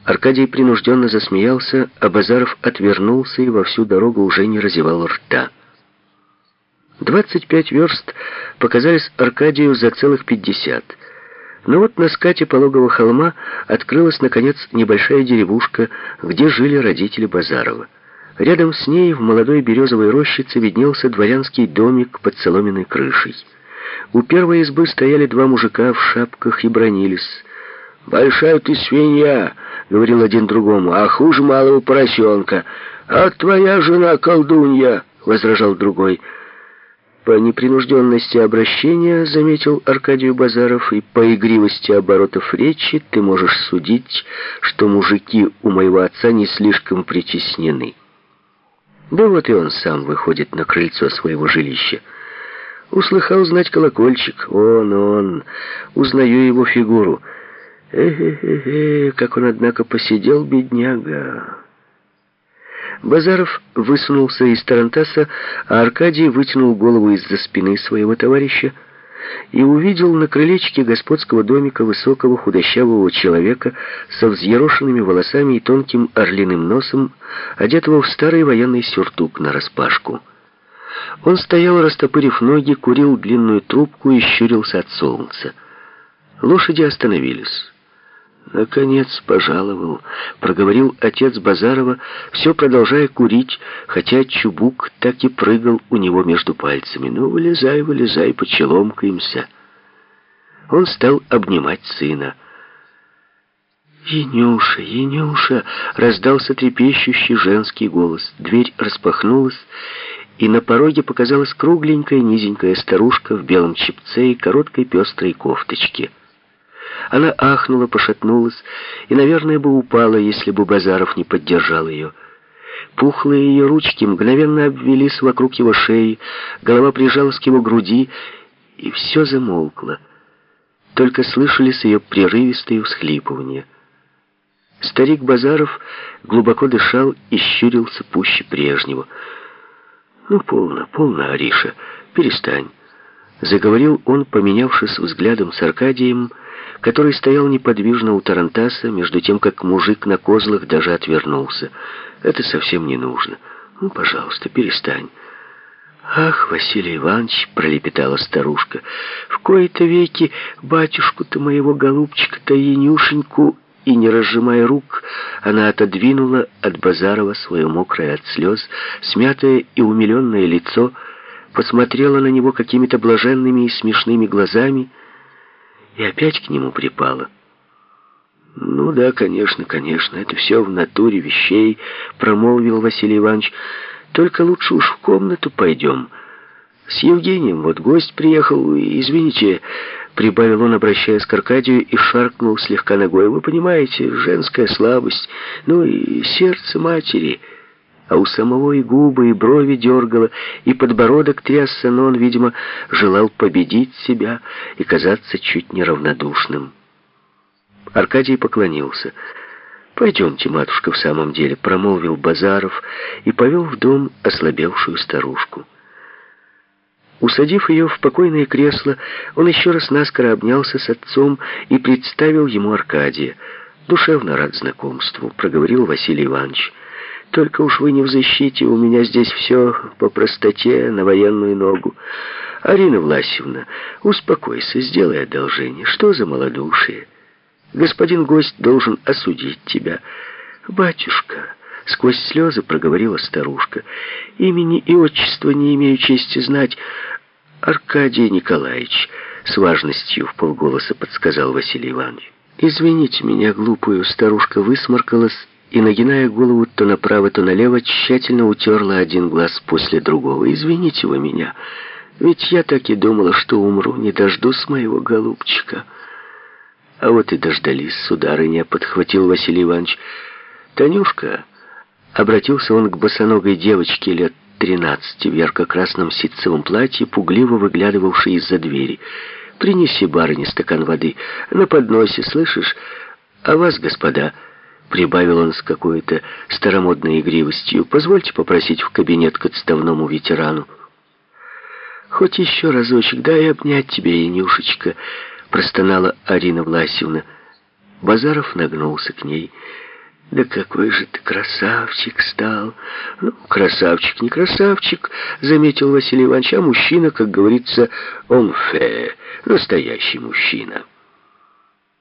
Аркадий принужденно засмеялся, а Базаров отвернулся и во всю дорогу уже не разевал рта. 25 верст показались Аркадию за целых 50. Но вот на скате пологого холма открылась, наконец, небольшая деревушка, где жили родители Базарова. Рядом с ней в молодой березовой рощице виднелся дворянский домик под соломенной крышей. У первой избы стояли два мужика в шапках и бранились. «Большая ты свинья», — говорил один другому, — «а хуже малого поросенка. А твоя жена колдунья», — возражал другой. По непринужденности обращения, заметил Аркадий Базаров, и по игривости оборотов речи ты можешь судить, что мужики у моего отца не слишком притеснены. Да вот и он сам выходит на крыльцо своего жилища. Услыхал знать колокольчик. Он, узнаю его фигуру. Как он, однако, посидел, бедняга. Базаров высунулся из тарантаса, а Аркадий вытянул голову из-за спины своего товарища и увидел на крылечке господского домика высокого худощавого человека со взъерошенными волосами и тонким орлиным носом, одетого в старый военный сюртук нараспашку. Он стоял, растопырив ноги, курил длинную трубку и щурился от солнца. Лошади остановились. «Наконец пожаловал», — проговорил отец Базарова, все продолжая курить, хотя чубук так и прыгал у него между пальцами. «Ну, вылезай, почеломкаемся». Он стал обнимать сына. «Янюша!» — раздался трепещущий женский голос. Дверь распахнулась, и на пороге показалась кругленькая низенькая старушка в белом чепце и короткой пестрой кофточке. Она ахнула, пошатнулась и, наверное, бы упала, если бы Базаров не поддержал ее. Пухлые ее ручки мгновенно обвелись вокруг его шеи, голова прижалась к его груди, и все замолкло. Только слышались ее прерывистые всхлипывания. Старик Базаров глубоко дышал и щурился пуще прежнего. «Ну, полно, Ариша, перестань», — заговорил он, поменявшись взглядом с Аркадием, который стоял неподвижно у тарантаса, между тем, как мужик на козлах даже отвернулся. «Это совсем не нужно. Ну, пожалуйста, перестань». «Ах, Василий Иванович», — пролепетала старушка, — «в кои-то веки батюшку-то моего голубчика-то Янюшеньку». И, не разжимая рук, она отодвинула от Базарова свое мокрое от слез, смятое и умиленное лицо, посмотрела на него какими-то блаженными и смешными глазами и опять к нему припала. «Ну да, конечно, это все в натуре вещей», — промолвил Василий Иванович. «Только лучше уж в комнату пойдем. С Евгением вот гость приехал, извините», — прибавил он, обращаясь к Аркадию, и шаркнул слегка ногой. «Вы понимаете, женская слабость, ну и сердце матери». А у самого и губы, и брови дергало, и подбородок трясся, но он, видимо, желал победить себя и казаться чуть неравнодушным. Аркадий поклонился. «Пойдемте, матушка, в самом деле», — промолвил Базаров и повел в дом ослабевшую старушку. Усадив ее в покойное кресло, он еще раз наскоро обнялся с отцом и представил ему Аркадия. «Душевно рад знакомству», — проговорил Василий Иванович. «Только уж вы не в защите, у меня здесь все по простоте, на военную ногу. Арина Власьевна, успокойся, сделай одолжение. Что за малодушие? Господин гость должен осудить тебя». «Батюшка», — сквозь слезы проговорила старушка, — «имени и отчества не имею чести знать». «Аркадий Николаевич», — с важностью вполголоса подсказал Василий Иванович. «Извините меня, глупую», — старушка высморкалась и, нагиная голову то направо, то налево, тщательно утерла один глаз после другого. «Извините вы меня, ведь я так и думала, что умру, не дождусь моего голубчика». «А вот и дождались, сударыня», — подхватил Василий Иванович. «Танюшка», — обратился он к босоногой девочке лет 13 в ярко-красном ситцевом платье, пугливо выглядывавшей из-за двери, — «принеси барыне стакан воды на подносе, слышишь? А вас, господа», — прибавил он с какой-то старомодной игривостью, — «позвольте попросить в кабинет к отставному ветерану». «Хоть еще разочек, дай обнять тебя, Янюшечка», — простонала Арина Власьевна. Базаров нагнулся к ней. Да какой же ты красавчик стал. Ну, красавчик, не красавчик, заметил Василий Иванович, а мужчина, как говорится, он фе, настоящий мужчина.